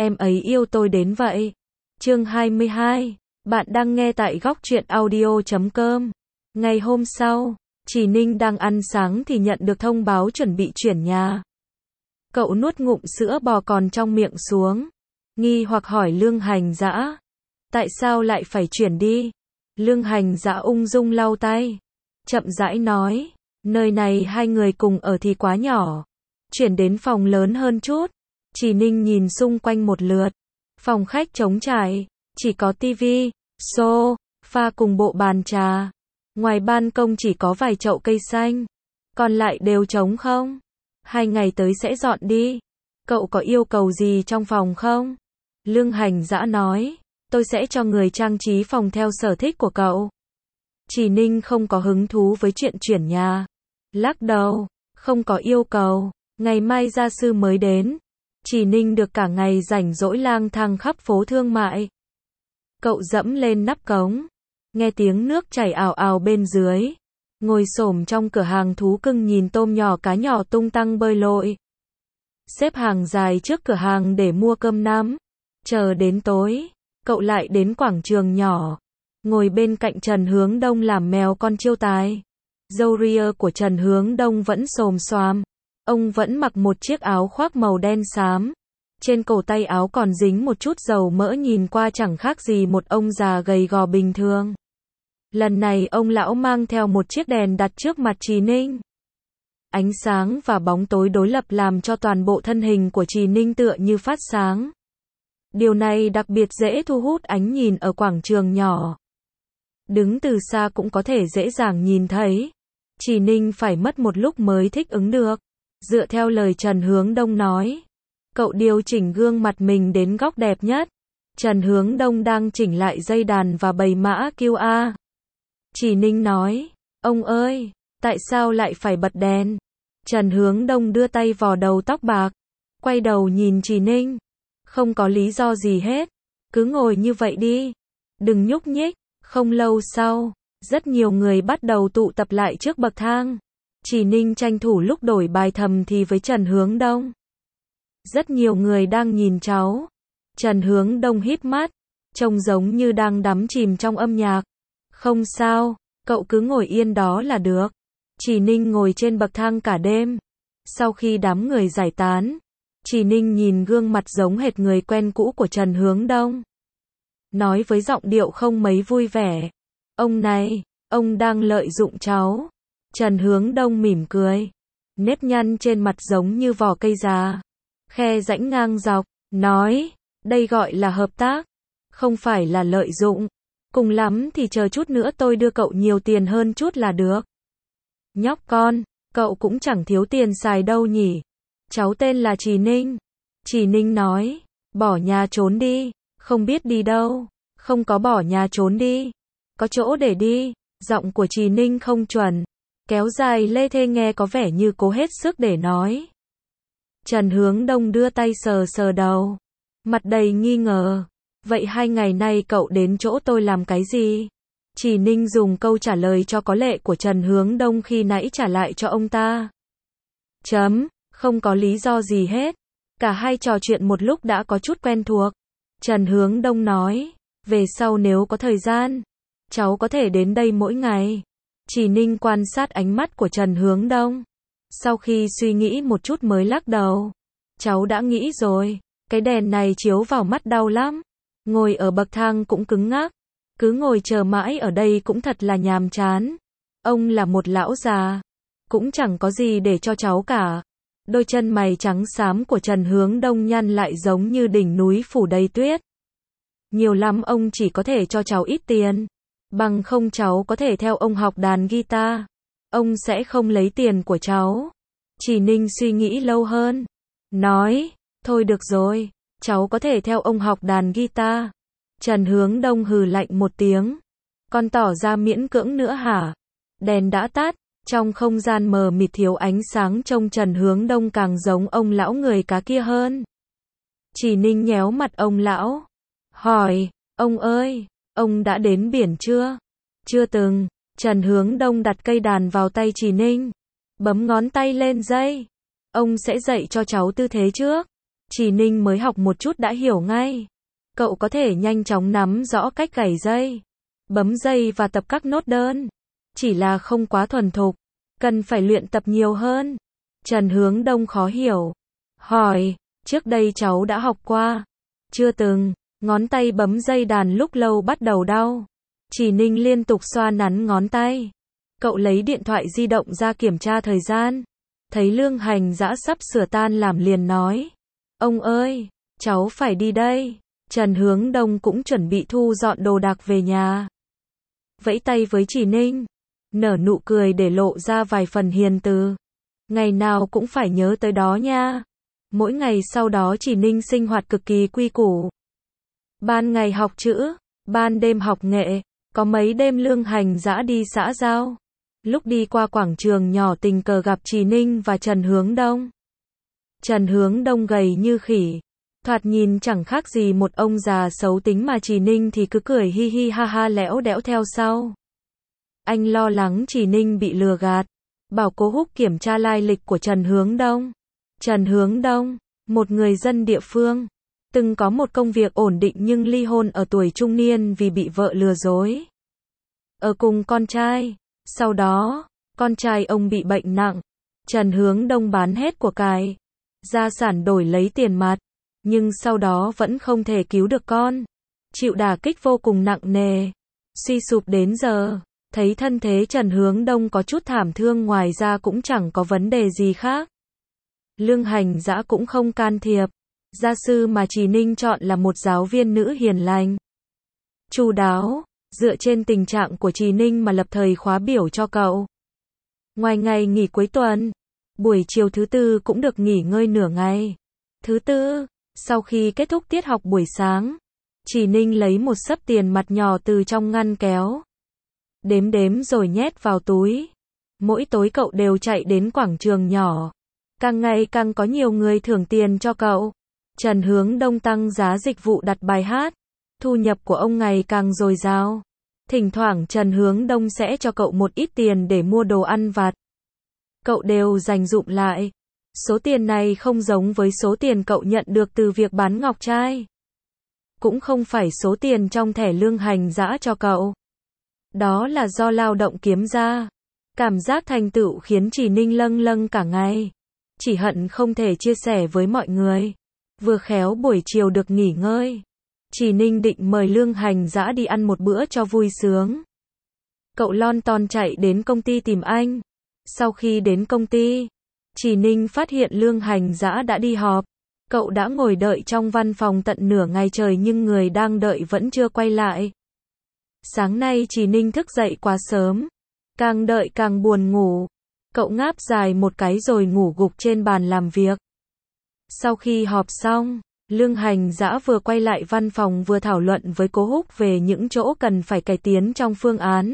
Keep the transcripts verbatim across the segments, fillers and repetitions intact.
em ấy yêu tôi đến vậy. Chương hai mươi hai. Bạn đang nghe tại góc truyện audio chấm com. Ngày hôm sau, Trì Ninh đang ăn sáng thì nhận được thông báo chuẩn bị chuyển nhà. Cậu nuốt ngụm sữa bò còn trong miệng xuống, nghi hoặc hỏi Lương Hành Dã, tại sao lại phải chuyển đi? Lương Hành Dã ung dung lau tay, chậm rãi nói, nơi này hai người cùng ở thì quá nhỏ, chuyển đến phòng lớn hơn chút. Trì Ninh nhìn xung quanh một lượt, phòng khách trống trải, chỉ có tivi, sofa cùng bộ bàn trà. Ngoài ban công chỉ có vài chậu cây xanh, còn lại đều trống không. Hai ngày tới sẽ dọn đi. Cậu có yêu cầu gì trong phòng không? Lương Hành Dã nói, tôi sẽ cho người trang trí phòng theo sở thích của cậu. Trì Ninh không có hứng thú với chuyện chuyển nhà, lắc đầu, không có yêu cầu. Ngày mai gia sư mới đến, Trì Ninh được cả ngày rảnh rỗi lang thang khắp phố thương mại. Cậu dẫm lên nắp cống, nghe tiếng nước chảy ào ào bên dưới, ngồi xổm trong cửa hàng thú cưng nhìn tôm nhỏ cá nhỏ tung tăng bơi lội. Xếp hàng dài trước cửa hàng để mua cơm nắm. Chờ đến tối, cậu lại đến quảng trường nhỏ, ngồi bên cạnh Trần Hướng Đông làm mèo con chiêu tài. Râu ria của Trần Hướng Đông vẫn xồm xoàm. Ông vẫn mặc một chiếc áo khoác màu đen xám. Trên cổ tay áo còn dính một chút dầu mỡ, nhìn qua chẳng khác gì một ông già gầy gò bình thường. Lần này ông lão mang theo một chiếc đèn đặt trước mặt Trì Ninh. Ánh sáng và bóng tối đối lập làm cho toàn bộ thân hình của Trì Ninh tựa như phát sáng. Điều này đặc biệt dễ thu hút ánh nhìn ở quảng trường nhỏ. Đứng từ xa cũng có thể dễ dàng nhìn thấy. Trì Ninh phải mất một lúc mới thích ứng được. Dựa theo lời Trần Hướng Đông nói, cậu điều chỉnh gương mặt mình đến góc đẹp nhất. Trần Hướng Đông đang chỉnh lại dây đàn và bày mã quy rờ. Trì Ninh nói, ông ơi, tại sao lại phải bật đèn? Trần Hướng Đông đưa tay vò đầu tóc bạc, quay đầu nhìn Trì Ninh. Không có lý do gì hết, cứ ngồi như vậy đi, đừng nhúc nhích. Không lâu sau, rất nhiều người bắt đầu tụ tập lại trước bậc thang. Trì Ninh tranh thủ lúc đổi bài thầm thì với Trần Hướng Đông. Rất nhiều người đang nhìn cháu. Trần Hướng Đông híp mắt, trông giống như đang đắm chìm trong âm nhạc. Không sao, cậu cứ ngồi yên đó là được. Trì Ninh ngồi trên bậc thang cả đêm. Sau khi đám người giải tán, Trì Ninh nhìn gương mặt giống hệt người quen cũ của Trần Hướng Đông, nói với giọng điệu không mấy vui vẻ, ông này, ông đang lợi dụng cháu. Trần Hướng Đông mỉm cười, nếp nhăn trên mặt giống như vỏ cây già, khe rãnh ngang dọc, nói, đây gọi là hợp tác, không phải là lợi dụng. Cùng lắm thì chờ chút nữa tôi đưa cậu nhiều tiền hơn chút là được. Nhóc con, cậu cũng chẳng thiếu tiền xài đâu nhỉ. Cháu tên là Trì Ninh. Trì Ninh nói, bỏ nhà trốn đi. Không biết đi đâu. Không có bỏ nhà trốn đi, có chỗ để đi. Giọng của Trì Ninh không chuẩn, kéo dài lê thê, nghe có vẻ như cố hết sức để nói. Trần Hướng Đông đưa tay sờ sờ đầu, mặt đầy nghi ngờ. Vậy hai ngày nay cậu đến chỗ tôi làm cái gì? Trì Ninh dùng câu trả lời cho có lệ của Trần Hướng Đông khi nãy trả lại cho ông ta. Chấm, không có lý do gì hết. Cả hai trò chuyện một lúc đã có chút quen thuộc. Trần Hướng Đông nói, về sau nếu có thời gian, cháu có thể đến đây mỗi ngày. Trì Ninh quan sát ánh mắt của Trần Hướng Đông. Sau khi suy nghĩ một chút mới lắc đầu. Cháu đã nghĩ rồi, cái đèn này chiếu vào mắt đau lắm. Ngồi ở bậc thang cũng cứng ngắc. Cứ ngồi chờ mãi ở đây cũng thật là nhàm chán. Ông là một lão già, cũng chẳng có gì để cho cháu cả. Đôi chân mày trắng xám của Trần Hướng Đông nhăn lại giống như đỉnh núi phủ đầy tuyết. Nhiều lắm ông chỉ có thể cho cháu ít tiền. Bằng không cháu có thể theo ông học đàn guitar. Ông sẽ không lấy tiền của cháu. Trì Ninh suy nghĩ lâu hơn, nói, thôi được rồi, cháu có thể theo ông học đàn guitar. Trần Hướng Đông hừ lạnh một tiếng. Con tỏ ra miễn cưỡng nữa hả? Đèn đã tắt, trong không gian mờ mịt thiếu ánh sáng trông Trần Hướng Đông càng giống ông lão người cá kia hơn. Trì Ninh nhéo mặt ông lão, hỏi, ông ơi, ông đã đến biển chưa? Chưa từng. Trần Hướng Đông đặt cây đàn vào tay Trì Ninh, bấm ngón tay lên dây. Ông sẽ dạy cho cháu tư thế trước. Chỉ Ninh mới học một chút đã hiểu ngay. Cậu có thể nhanh chóng nắm rõ cách gảy dây, bấm dây và tập các nốt đơn. Chỉ là không quá thuần thục, cần phải luyện tập nhiều hơn. Trần Hướng Đông khó hiểu. Hỏi, trước đây cháu đã học qua. Chưa từng, ngón tay bấm dây đàn lúc lâu bắt đầu đau. Chỉ Ninh liên tục xoa nắn ngón tay. Cậu lấy điện thoại di động ra kiểm tra thời gian. Thấy Lương Hành Dã sắp sửa tan làm liền nói. Ông ơi, cháu phải đi đây. Trần Hướng Đông cũng chuẩn bị thu dọn đồ đạc về nhà. Vẫy tay với Chỉ Ninh. Nở nụ cười để lộ ra vài phần hiền từ. Ngày nào cũng phải nhớ tới đó nha. Mỗi ngày sau đó Chỉ Ninh sinh hoạt cực kỳ quy củ. Ban ngày học chữ, ban đêm học nghệ. Có mấy đêm Lương Hành Dã đi xã giao. Lúc đi qua quảng trường nhỏ tình cờ gặp Chỉ Ninh và Trần Hướng Đông. Trần Hướng Đông gầy như khỉ. Thoạt nhìn chẳng khác gì một ông già xấu tính mà Chỉ Ninh thì cứ cười hi hi ha ha lẽo đẽo theo sau. Anh lo lắng Chỉ Ninh bị lừa gạt. Bảo Cố Húc kiểm tra lai lịch của Trần Hướng Đông. Trần Hướng Đông, một người dân địa phương. Từng có một công việc ổn định nhưng ly hôn ở tuổi trung niên vì bị vợ lừa dối. Ở cùng con trai. Sau đó, con trai ông bị bệnh nặng. Trần Hướng Đông bán hết của cải, gia sản đổi lấy tiền mặt. Nhưng sau đó vẫn không thể cứu được con. Chịu đả kích vô cùng nặng nề. Suy sụp đến giờ. Thấy thân thế Trần Hướng Đông có chút thảm thương, ngoài ra cũng chẳng có vấn đề gì khác. Lương Hành Dã cũng không can thiệp. Gia sư mà Chỉ Ninh chọn là một giáo viên nữ hiền lành, chu đáo, dựa trên tình trạng của Chỉ Ninh mà lập thời khóa biểu cho cậu. Ngoài ngày nghỉ cuối tuần, buổi chiều thứ tư cũng được nghỉ ngơi nửa ngày. Thứ tư, sau khi kết thúc tiết học buổi sáng, Chỉ Ninh lấy một xấp tiền mặt nhỏ từ trong ngăn kéo. Đếm đếm rồi nhét vào túi. Mỗi tối cậu đều chạy đến quảng trường nhỏ. Càng ngày càng có nhiều người thưởng tiền cho cậu. Trần Hướng Đông tăng giá dịch vụ đặt bài hát. Thu nhập của ông ngày càng dồi dào. Thỉnh thoảng Trần Hướng Đông sẽ cho cậu một ít tiền để mua đồ ăn vặt. Cậu đều dành dụm lại. Số tiền này không giống với số tiền cậu nhận được từ việc bán ngọc trai. Cũng không phải số tiền trong thẻ Lương Hành Dã cho cậu. Đó là do lao động kiếm ra. Cảm giác thành tựu khiến Chỉ Ninh lâng lâng cả ngày. Chỉ hận không thể chia sẻ với mọi người. Vừa khéo buổi chiều được nghỉ ngơi. Chỉ Ninh định mời Lương Hành Dã đi ăn một bữa cho vui sướng. Cậu lon ton chạy đến công ty tìm anh. Sau khi đến công ty, Chỉ Ninh phát hiện Lương Hành Dã đã đi họp. Cậu đã ngồi đợi trong văn phòng tận nửa ngày trời nhưng người đang đợi vẫn chưa quay lại. Sáng nay Chỉ Ninh thức dậy quá sớm. Càng đợi càng buồn ngủ. Cậu ngáp dài một cái rồi ngủ gục trên bàn làm việc. Sau khi họp xong, Lương Hành Dã vừa quay lại văn phòng vừa thảo luận với Cố Húc về những chỗ cần phải cải tiến trong phương án.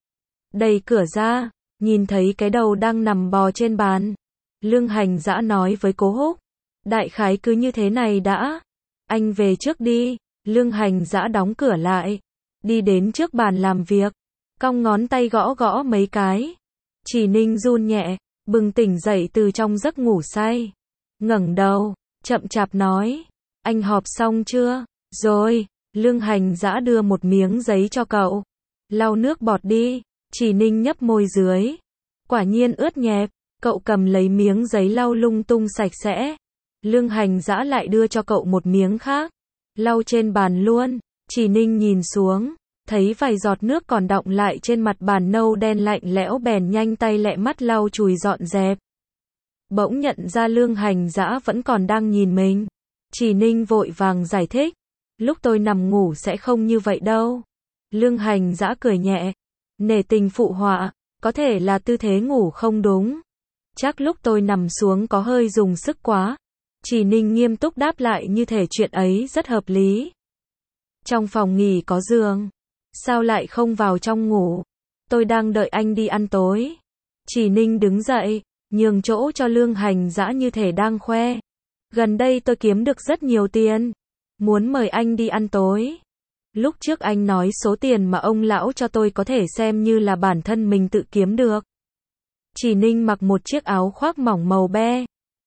Đẩy cửa ra, nhìn thấy cái đầu đang nằm bò trên bàn. Lương Hành Dã nói với Cố Húc. Đại khái cứ như thế này đã. Anh về trước đi. Lương Hành Dã đóng cửa lại. Đi đến trước bàn làm việc. Cong ngón tay gõ gõ mấy cái. Chỉ Ninh run nhẹ, bừng tỉnh dậy từ trong giấc ngủ say. Ngẩng đầu, chậm chạp nói. Anh họp xong chưa? Rồi. Lương Hành Dã đưa một miếng giấy cho cậu. Lau nước bọt đi. Chỉ Ninh nhấp môi dưới. Quả nhiên ướt nhẹp. Cậu cầm lấy miếng giấy lau lung tung sạch sẽ. Lương Hành Dã lại đưa cho cậu một miếng khác. Lau trên bàn luôn. Chỉ Ninh nhìn xuống, thấy vài giọt nước còn đọng lại trên mặt bàn nâu đen lạnh lẽo bèn nhanh tay lẹ mắt lau chùi dọn dẹp. Bỗng nhận ra Lương Hành Dã vẫn còn đang nhìn mình. Chỉ Ninh vội vàng giải thích. Lúc tôi nằm ngủ sẽ không như vậy đâu. Lương Hành Dã cười nhẹ. Nể tình phụ họa, có thể là tư thế ngủ không đúng. Chắc lúc tôi nằm xuống có hơi dùng sức quá. Chỉ Ninh nghiêm túc đáp lại như thể chuyện ấy rất hợp lý. Trong phòng nghỉ có giường. Sao lại không vào trong ngủ? Tôi đang đợi anh đi ăn tối. Chỉ Ninh đứng dậy, nhường chỗ cho Lương Hành Dã như thể đang khoe. Gần đây tôi kiếm được rất nhiều tiền. Muốn mời anh đi ăn tối. Lúc trước anh nói số tiền mà ông lão cho tôi có thể xem như là bản thân mình tự kiếm được. Chỉ Ninh mặc một chiếc áo khoác mỏng màu be.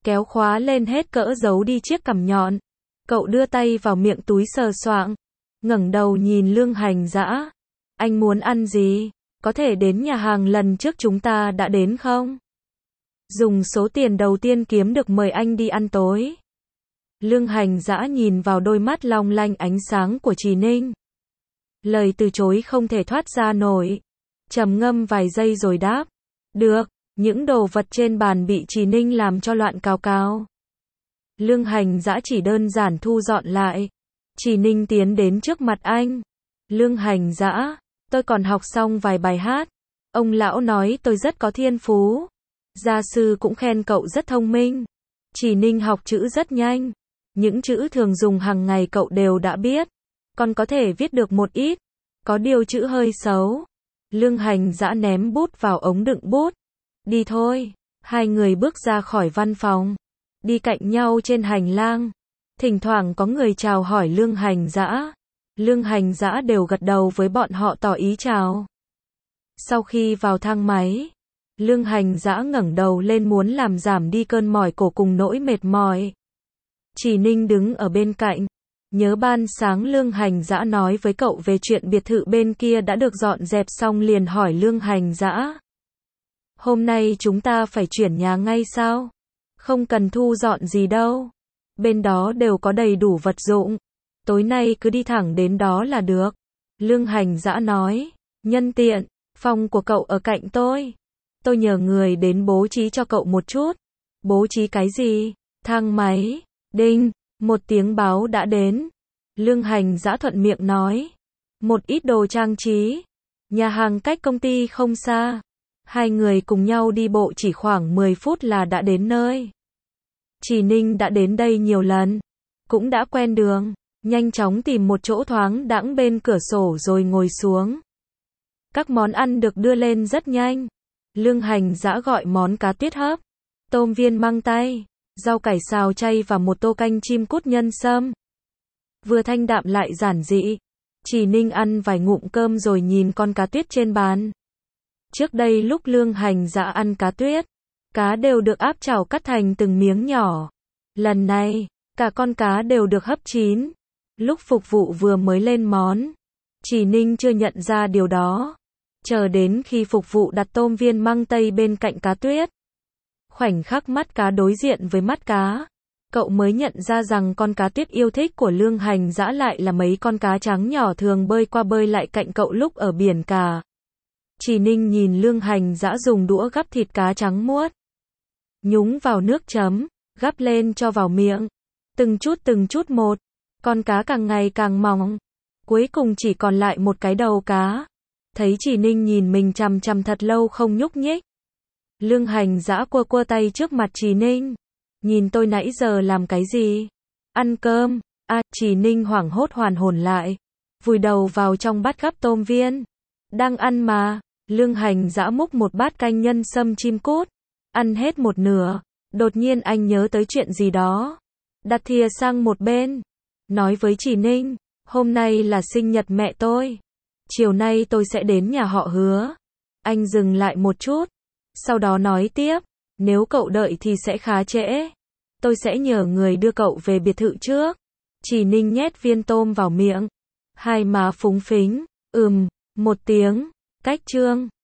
kéo khóa lên hết cỡ giấu đi chiếc cằm nhọn. Cậu đưa tay vào miệng túi sờ soạng, ngẩng đầu nhìn Lương Hành Dã. Anh muốn ăn gì? Có thể đến nhà hàng lần trước chúng ta đã đến không? Dùng số tiền đầu tiên kiếm được mời anh đi ăn tối. Lương Hành Dã nhìn vào đôi mắt long lanh ánh sáng của Trì Ninh. Lời từ chối không thể thoát ra nổi. Trầm ngâm vài giây rồi đáp. Được, những đồ vật trên bàn bị Trì Ninh làm cho loạn cào cào. Lương Hành Dã chỉ đơn giản thu dọn lại. Trì Ninh tiến đến trước mặt anh. Lương Hành Dã, tôi còn học xong vài bài hát. Ông lão nói tôi rất có thiên phú. Gia sư cũng khen cậu rất thông minh. Trì Ninh học chữ rất nhanh. Những chữ thường dùng hàng ngày cậu đều đã biết. Còn có thể viết được một ít. Có điều chữ hơi xấu. Lương Hành Dã ném bút vào ống đựng bút. Đi thôi. Hai người bước ra khỏi văn phòng. Đi cạnh nhau trên hành lang. Thỉnh thoảng có người chào hỏi Lương Hành Dã. Lương Hành Dã đều gật đầu với bọn họ tỏ ý chào. Sau khi vào thang máy, Lương Hành Dã ngẩng đầu lên muốn làm giảm đi cơn mỏi cổ cùng nỗi mệt mỏi. Trì Ninh đứng ở bên cạnh. Nhớ ban sáng Lương Hành Dã nói với cậu về chuyện biệt thự bên kia đã được dọn dẹp xong liền hỏi Lương Hành Dã. Hôm nay chúng ta phải chuyển nhà ngay sao? Không cần thu dọn gì đâu. Bên đó đều có đầy đủ vật dụng. Tối nay cứ đi thẳng đến đó là được. Lương Hành Dã nói. Nhân tiện, phòng của cậu ở cạnh tôi. Tôi nhờ người đến bố trí cho cậu một chút. Bố trí cái gì? Thang máy. Đinh, một tiếng báo đã đến. Lương Hành Dã thuận miệng nói. Một ít đồ trang trí. Nhà hàng cách công ty không xa. Hai người cùng nhau đi bộ chỉ khoảng mười phút là đã đến nơi. Trì Ninh đã đến đây nhiều lần. Cũng đã quen đường. Nhanh chóng tìm một chỗ thoáng đãng bên cửa sổ rồi ngồi xuống. Các món ăn được đưa lên rất nhanh. Lương Hành Dã gọi món cá tuyết hấp, tôm viên măng tay, rau cải xào chay và một tô canh chim cút nhân sâm. Vừa thanh đạm lại giản dị. Trì Ninh ăn vài ngụm cơm rồi nhìn con cá tuyết trên bàn. Trước đây lúc Lương Hành Dã ăn cá tuyết, cá đều được áp chảo cắt thành từng miếng nhỏ. Lần này, cả con cá đều được hấp chín. Lúc phục vụ vừa mới lên món, Trì Ninh chưa nhận ra điều đó. Chờ đến khi phục vụ đặt tôm viên măng tây bên cạnh cá tuyết. Khoảnh khắc mắt cá đối diện với mắt cá, cậu mới nhận ra rằng con cá tuyết yêu thích của Lương Hành Dã lại là mấy con cá trắng nhỏ thường bơi qua bơi lại cạnh cậu lúc ở biển cả. Trì Ninh nhìn Lương Hành Dã dùng đũa gắp thịt cá trắng muốt. Nhúng vào nước chấm, gắp lên cho vào miệng. Từng chút từng chút một, con cá càng ngày càng mỏng. Cuối cùng chỉ còn lại một cái đầu cá. Thấy Trì Ninh nhìn mình chằm chằm thật lâu không nhúc nhích. Lương Hành Dã quơ quơ tay trước mặt Trì Ninh. Nhìn tôi nãy giờ làm cái gì? Ăn cơm. À, Trì Ninh hoảng hốt hoàn hồn lại. Vùi đầu vào trong bát gắp tôm viên. Đang ăn mà. Lương Hành Dã múc một bát canh nhân sâm chim cút. Ăn hết một nửa. Đột nhiên anh nhớ tới chuyện gì đó. Đặt thìa sang một bên. Nói với Trì Ninh. Hôm nay là sinh nhật mẹ tôi. Chiều nay tôi sẽ đến nhà họ Hứa. Anh dừng lại một chút. Sau đó nói tiếp. Nếu cậu đợi thì sẽ khá trễ. Tôi sẽ nhờ người đưa cậu về biệt thự trước. Trì Ninh nhét viên tôm vào miệng. Hai má phúng phính. Ừm, một tiếng. Cách chương.